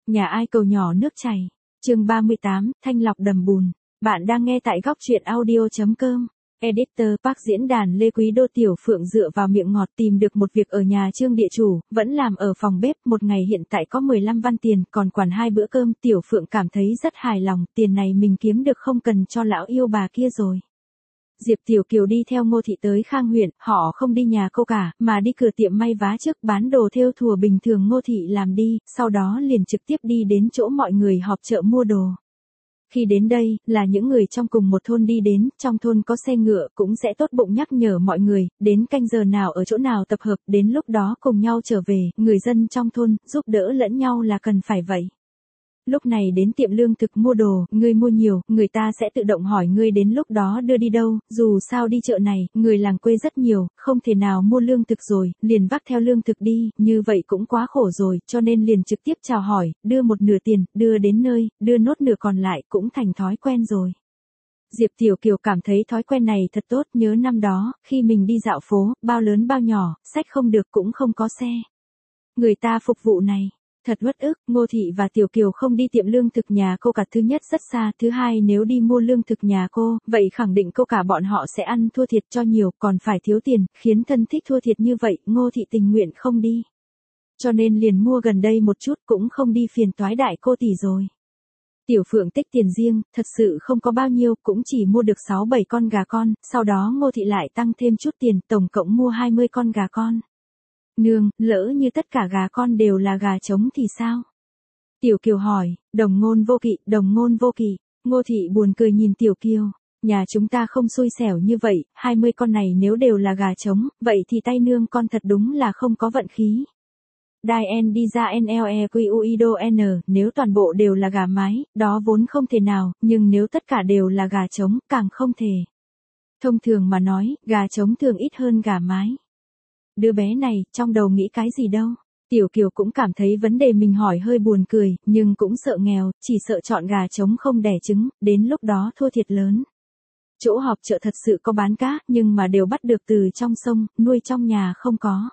Nhà ai cầu nhỏ nước chảy. Chương 38, thanh lọc đầm bùn. Bạn đang nghe tại góc truyện audio.com. Editor Park diễn đàn Lê Quý Đô. Tiểu Phượng dựa vào miệng ngọt tìm được một việc ở nhà Trương địa chủ, vẫn làm ở phòng bếp, một ngày hiện tại có 15 văn tiền, còn quản 2 bữa cơm. Tiểu Phượng cảm thấy rất hài lòng, tiền này mình kiếm được không cần cho lão yêu bà kia rồi. Diệp Tiểu Kiều đi theo Ngô Thị tới Khang huyện, họ không đi nhà cô cả, mà đi cửa tiệm may vá trước bán đồ thêu thùa bình thường Ngô Thị làm đi, sau đó liền trực tiếp đi đến chỗ mọi người họp chợ mua đồ. Khi đến đây, là những người trong cùng một thôn đi đến, trong thôn có xe ngựa cũng sẽ tốt bụng nhắc nhở mọi người, đến canh giờ nào ở chỗ nào tập hợp, đến lúc đó cùng nhau trở về, người dân trong thôn, giúp đỡ lẫn nhau là cần phải vậy. Lúc này đến tiệm lương thực mua đồ, ngươi mua nhiều, người ta sẽ tự động hỏi ngươi đến lúc đó đưa đi đâu, dù sao đi chợ này, người làng quê rất nhiều, không thể nào mua lương thực rồi, liền vác theo lương thực đi, như vậy cũng quá khổ rồi, cho nên liền trực tiếp chào hỏi, đưa một nửa tiền, đưa đến nơi, đưa nốt nửa còn lại, cũng thành thói quen rồi. Diệp Tiểu Kiều cảm thấy thói quen này thật tốt, nhớ năm đó, khi mình đi dạo phố, bao lớn bao nhỏ, xách không được cũng không có xe. Người ta phục vụ này. Thật uất ức, Ngô Thị và Tiểu Kiều không đi tiệm lương thực nhà cô cả, thứ nhất rất xa, thứ hai nếu đi mua lương thực nhà cô, vậy khẳng định cô cả bọn họ sẽ ăn thua thiệt cho nhiều, còn phải thiếu tiền, khiến thân thích thua thiệt như vậy, Ngô Thị tình nguyện không đi. Cho nên liền mua gần đây một chút, cũng không đi phiền toái đại cô tỷ rồi. Tiểu Phượng tích tiền riêng, thật sự không có bao nhiêu, cũng chỉ mua được 6-7 con gà con, sau đó Ngô Thị lại tăng thêm chút tiền, tổng cộng mua 20 con gà con. Nương, lỡ như tất cả gà con đều là gà trống thì sao? Tiểu Kiều hỏi, đồng ngôn vô kỵ, đồng ngôn vô kỵ. Ngô Thị buồn cười nhìn Tiểu Kiều, nhà chúng ta không xui xẻo như vậy, 20 con này nếu đều là gà trống, vậy thì tay nương con thật đúng là không có vận khí. Đai N đi ra NLEQUIDO N, nếu toàn bộ đều là gà mái, đó vốn không thể nào, nhưng nếu tất cả đều là gà trống, càng không thể. Thông thường mà nói, gà trống thường ít hơn gà mái. Đứa bé này, trong đầu nghĩ cái gì đâu. Tiểu Kiều cũng cảm thấy vấn đề mình hỏi hơi buồn cười, nhưng cũng sợ nghèo, chỉ sợ chọn gà trống không đẻ trứng, đến lúc đó thua thiệt lớn. Chỗ họp chợ thật sự có bán cá, nhưng mà đều bắt được từ trong sông, nuôi trong nhà không có.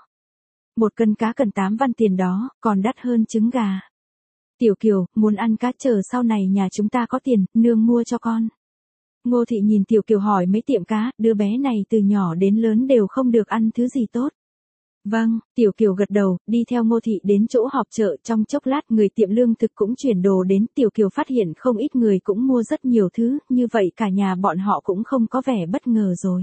1 cân cá cần 8 văn tiền đó, còn đắt hơn trứng gà. Tiểu Kiều, muốn ăn cá chờ sau này nhà chúng ta có tiền, nương mua cho con. Ngô Thị nhìn Tiểu Kiều hỏi mấy tiệm cá, đứa bé này từ nhỏ đến lớn đều không được ăn thứ gì tốt. Vâng, Tiểu Kiều gật đầu, đi theo Ngô Thị đến chỗ họp chợ, trong chốc lát người tiệm lương thực cũng chuyển đồ đến, Tiểu Kiều phát hiện không ít người cũng mua rất nhiều thứ, như vậy cả nhà bọn họ cũng không có vẻ bất ngờ rồi.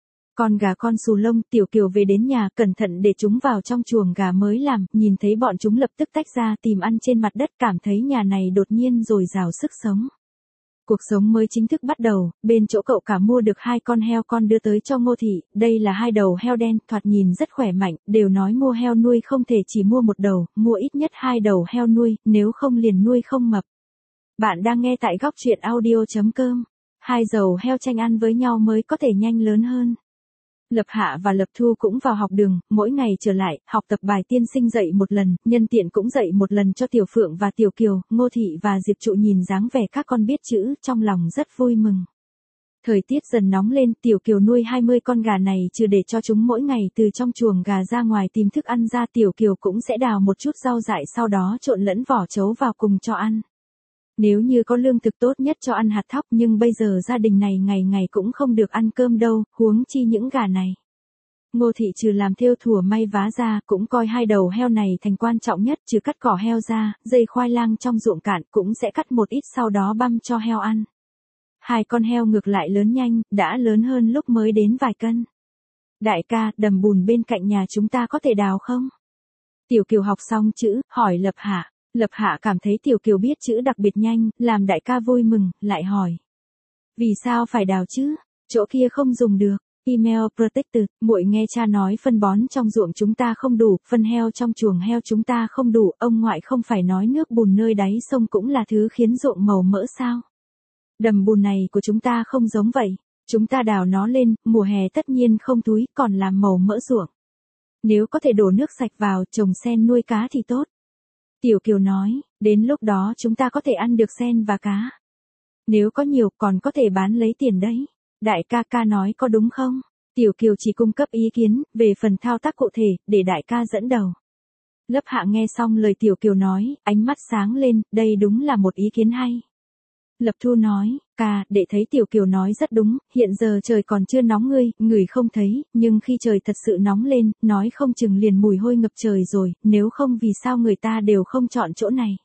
Con gà con xù lông, Tiểu Kiều về đến nhà, cẩn thận để chúng vào trong chuồng gà mới làm, nhìn thấy bọn chúng lập tức tách ra tìm ăn trên mặt đất, cảm thấy nhà này đột nhiên dồi dào sức sống. Cuộc sống mới chính thức bắt đầu, bên chỗ cậu cả mua được 2 con heo con đưa tới cho Ngô Thị, đây là 2 đầu heo đen, thoạt nhìn rất khỏe mạnh, đều nói mua heo nuôi không thể chỉ mua 1 đầu, mua ít nhất 2 đầu heo nuôi, nếu không liền nuôi không mập. Bạn đang nghe tại góc truyện audio.com. 2 dầu heo tranh ăn với nhau mới có thể nhanh lớn hơn. Lập Hạ và Lập Thu cũng vào học đường, mỗi ngày trở lại, học tập bài tiên sinh dạy một lần, nhân tiện cũng dạy một lần cho Tiểu Phượng và Tiểu Kiều, Ngô Thị và Diệp Trụ nhìn dáng vẻ các con biết chữ, trong lòng rất vui mừng. Thời tiết dần nóng lên, Tiểu Kiều nuôi 20 con gà này trừ để cho chúng mỗi ngày từ trong chuồng gà ra ngoài tìm thức ăn ra, Tiểu Kiều cũng sẽ đào một chút rau dại sau đó trộn lẫn vỏ trấu vào cùng cho ăn. Nếu như có lương thực tốt nhất cho ăn hạt thóc, nhưng bây giờ gia đình này ngày ngày cũng không được ăn cơm đâu, huống chi những gà này. Ngô Thị trừ làm thêu thùa may vá ra, cũng coi 2 đầu heo này thành quan trọng nhất, trừ cắt cỏ heo ra, dây khoai lang trong ruộng cạn cũng sẽ cắt một ít sau đó băm cho heo ăn. 2 con heo ngược lại lớn nhanh, đã lớn hơn lúc mới đến vài cân. Đại ca, đầm bùn bên cạnh nhà chúng ta có thể đào không? Tiểu Kiều học xong chữ, hỏi Lập Hạ. Lập Hạ cảm thấy Tiểu Kiều biết chữ đặc biệt nhanh, làm đại ca vui mừng, lại hỏi. Vì sao phải đào chứ? Chỗ kia không dùng được. Email Protected, muội nghe cha nói phân bón trong ruộng chúng ta không đủ, phân heo trong chuồng heo chúng ta không đủ, ông ngoại không phải nói nước bùn nơi đáy sông cũng là thứ khiến ruộng màu mỡ sao? Đầm bùn này của chúng ta không giống vậy. Chúng ta đào nó lên, mùa hè tất nhiên không túi, còn làm màu mỡ ruộng. Nếu có thể đổ nước sạch vào, trồng sen nuôi cá thì tốt. Tiểu Kiều nói, đến lúc đó chúng ta có thể ăn được sen và cá. Nếu có nhiều còn có thể bán lấy tiền đấy. Đại ca ca nói có đúng không? Tiểu Kiều chỉ cung cấp ý kiến, về phần thao tác cụ thể, để đại ca dẫn đầu. Lớp Hạ nghe xong lời Tiểu Kiều nói, ánh mắt sáng lên, đây đúng là một ý kiến hay. Lập Thu nói, ca, đệ thấy Tiểu Kiều nói rất đúng, hiện giờ trời còn chưa nóng người không thấy, nhưng khi trời thật sự nóng lên, nói không chừng liền mùi hôi ngập trời rồi, nếu không vì sao người ta đều không chọn chỗ này.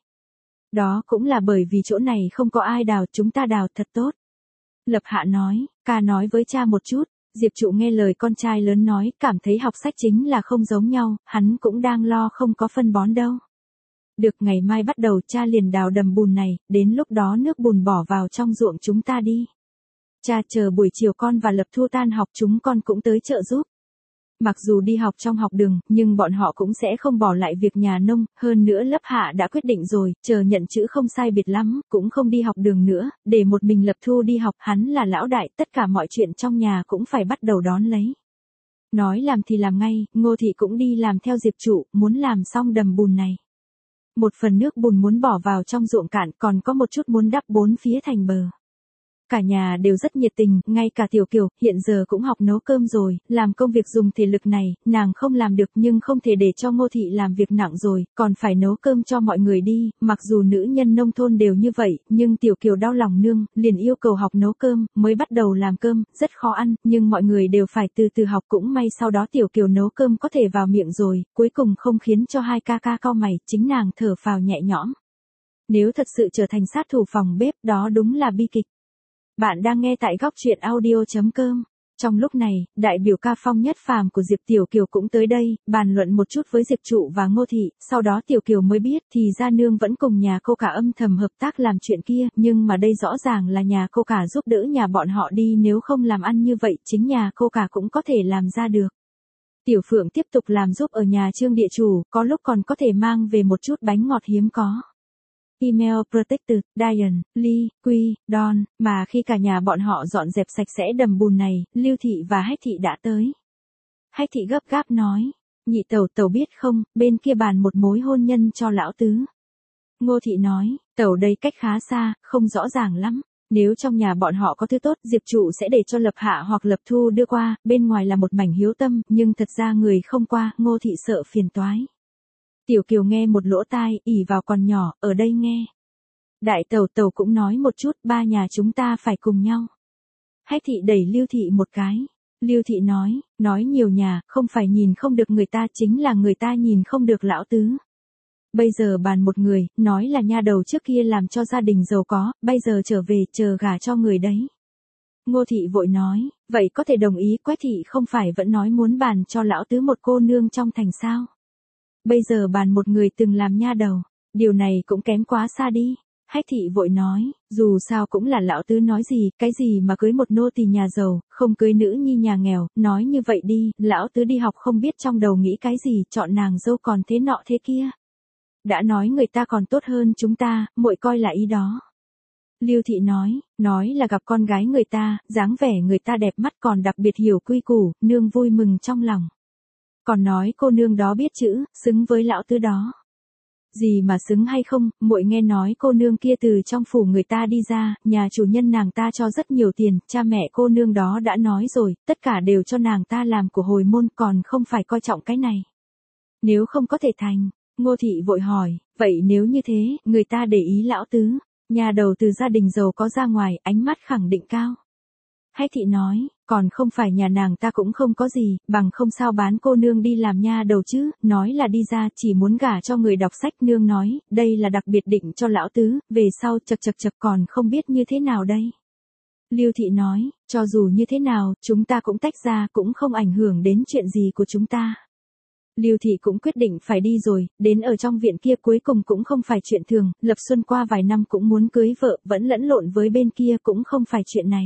Đó cũng là bởi vì chỗ này không có ai đào, chúng ta đào thật tốt. Lập Hạ nói, ca nói với cha một chút. Diệp Trụ nghe lời con trai lớn nói, cảm thấy học sách chính là không giống nhau, hắn cũng đang lo không có phân bón đâu. Được, ngày mai bắt đầu cha liền đào đầm bùn này, đến lúc đó nước bùn bỏ vào trong ruộng chúng ta đi. Cha chờ buổi chiều con và Lập Thu tan học chúng con cũng tới trợ giúp. Mặc dù đi học trong học đường, nhưng bọn họ cũng sẽ không bỏ lại việc nhà nông, hơn nữa Lớp Hạ đã quyết định rồi, chờ nhận chữ không sai biệt lắm, cũng không đi học đường nữa, để một mình Lập Thu đi học, hắn là lão đại, tất cả mọi chuyện trong nhà cũng phải bắt đầu đón lấy. Nói làm thì làm ngay, Ngô Thị cũng đi làm theo Diệp Trụ, muốn làm xong đầm bùn này. Một phần nước bùn muốn bỏ vào trong ruộng cạn, còn có một chút muốn đắp bốn phía thành bờ. Cả nhà đều rất nhiệt tình, ngay cả Tiểu Kiều, hiện giờ cũng học nấu cơm rồi, làm công việc dùng thể lực này, nàng không làm được nhưng không thể để cho Ngô Thị làm việc nặng rồi, còn phải nấu cơm cho mọi người đi, mặc dù nữ nhân nông thôn đều như vậy, nhưng Tiểu Kiều đau lòng nương, liền yêu cầu học nấu cơm, mới bắt đầu làm cơm, rất khó ăn, nhưng mọi người đều phải từ từ học, cũng may sau đó Tiểu Kiều nấu cơm có thể vào miệng rồi, cuối cùng không khiến cho hai ca ca cau mày, chính nàng thở phào nhẹ nhõm. Nếu thật sự trở thành sát thủ phòng bếp, đó đúng là bi kịch. Bạn đang nghe tại góc truyện audio.com. Trong lúc này, đại biểu ca phong nhất phàm của Diệp Tiểu Kiều cũng tới đây, bàn luận một chút với Diệp Trụ và Ngô Thị, sau đó Tiểu Kiều mới biết thì ra nương vẫn cùng nhà cô cả âm thầm hợp tác làm chuyện kia, nhưng mà đây rõ ràng là nhà cô cả giúp đỡ nhà bọn họ đi, nếu không làm ăn như vậy chính nhà cô cả cũng có thể làm ra được. Tiểu Phượng tiếp tục làm giúp ở nhà Trương địa chủ, có lúc còn có thể mang về một chút bánh ngọt hiếm có. Email Protected, Diane, Lee, Quy, Don, mà khi cả nhà bọn họ dọn dẹp sạch sẽ đầm bùn này, Lưu Thị và Hách Thị đã tới. Hách Thị gấp gáp nói, nhị tẩu biết không, bên kia bàn một mối hôn nhân cho lão tứ. Ngô Thị nói, tẩu đây cách khá xa, không rõ ràng lắm. Nếu trong nhà bọn họ có thứ tốt, Diệp Trụ sẽ để cho Lập Hạ hoặc Lập Thu đưa qua, bên ngoài là một mảnh hiếu tâm, nhưng thật ra người không qua, Ngô Thị sợ phiền toái. Tiểu Kiều nghe một lỗ tai, ỉ vào còn nhỏ, ở đây nghe. Đại tẩu cũng nói một chút, ba nhà chúng ta phải cùng nhau. Hách Thị đẩy Lưu Thị một cái. Lưu Thị nói nhiều nhà, không phải nhìn không được người ta, chính là người ta nhìn không được lão tứ. Bây giờ bàn một người, nói là nha đầu trước kia làm cho gia đình giàu có, bây giờ trở về chờ gả cho người đấy. Ngô Thị vội nói, vậy có thể đồng ý, Quách Thị không phải vẫn nói muốn bàn cho lão tứ một cô nương trong thành sao? Bây giờ bàn một người từng làm nha đầu, điều này cũng kém quá xa đi. Hách Thị vội nói, dù sao cũng là lão tứ nói gì, cái gì mà cưới một nô tỳ nhà giàu, không cưới nữ nhi nhà nghèo, nói như vậy đi, lão tứ đi học không biết trong đầu nghĩ cái gì, chọn nàng dâu còn thế nọ thế kia. Đã nói người ta còn tốt hơn chúng ta, muội coi là ý đó. Lưu Thị nói là gặp con gái người ta, dáng vẻ người ta đẹp mắt còn đặc biệt hiểu quy củ, nương vui mừng trong lòng. Còn nói cô nương đó biết chữ, xứng với lão tứ đó. Gì mà xứng hay không, muội nghe nói cô nương kia từ trong phủ người ta đi ra, nhà chủ nhân nàng ta cho rất nhiều tiền, cha mẹ cô nương đó đã nói rồi, tất cả đều cho nàng ta làm của hồi môn, còn không phải coi trọng cái này. Nếu không có thể thành, Ngô Thị vội hỏi, vậy nếu như thế, người ta để ý lão tứ, nhà đầu từ gia đình giàu có ra ngoài, ánh mắt khẳng định cao. Hách Thị nói, còn không phải nhà nàng ta cũng không có gì, bằng không sao bán cô nương đi làm nha đầu chứ, nói là đi ra chỉ muốn gả cho người đọc sách, nương nói, đây là đặc biệt định cho lão tứ, về sau chật còn không biết như thế nào đây. Lưu Thị nói, cho dù như thế nào, chúng ta cũng tách ra, cũng không ảnh hưởng đến chuyện gì của chúng ta. Lưu Thị cũng quyết định phải đi rồi, đến ở trong viện kia cuối cùng cũng không phải chuyện thường, Lập Xuân qua vài năm cũng muốn cưới vợ, vẫn lẫn lộn với bên kia cũng không phải chuyện này.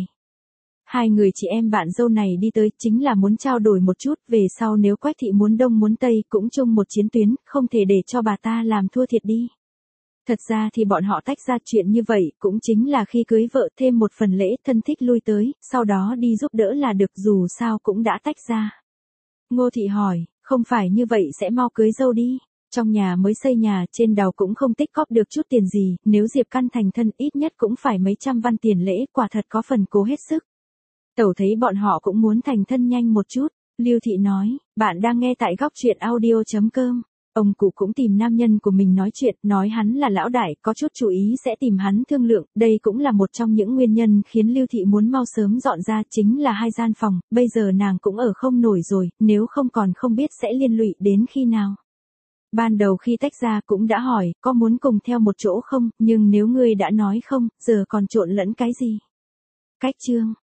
Hai người chị em bạn dâu này đi tới chính là muốn trao đổi một chút, về sau nếu Quách Thị muốn đông muốn tây cũng chung một chiến tuyến, không thể để cho bà ta làm thua thiệt đi. Thật ra thì bọn họ tách ra chuyện như vậy, cũng chính là khi cưới vợ thêm một phần lễ thân thích lui tới, sau đó đi giúp đỡ là được, dù sao cũng đã tách ra. Ngô Thị hỏi, không phải như vậy sẽ mau cưới dâu đi, trong nhà mới xây nhà trên đào cũng không tích cóp được chút tiền gì, nếu Diệp Căn thành thân ít nhất cũng phải mấy trăm văn tiền lễ, quả thật có phần cố hết sức. Tẩu thấy bọn họ cũng muốn thành thân nhanh một chút, Lưu Thị nói, bạn đang nghe tại góc truyện audio.com. Ông cụ cũng tìm nam nhân của mình nói chuyện, nói hắn là lão đại, có chút chú ý sẽ tìm hắn thương lượng, đây cũng là một trong những nguyên nhân khiến Lưu Thị muốn mau sớm dọn ra, chính là 2 gian phòng, bây giờ nàng cũng ở không nổi rồi, nếu không còn không biết sẽ liên lụy đến khi nào. Ban đầu khi tách ra cũng đã hỏi, có muốn cùng theo một chỗ không, nhưng nếu ngươi đã nói không, giờ còn trộn lẫn cái gì? Cách chương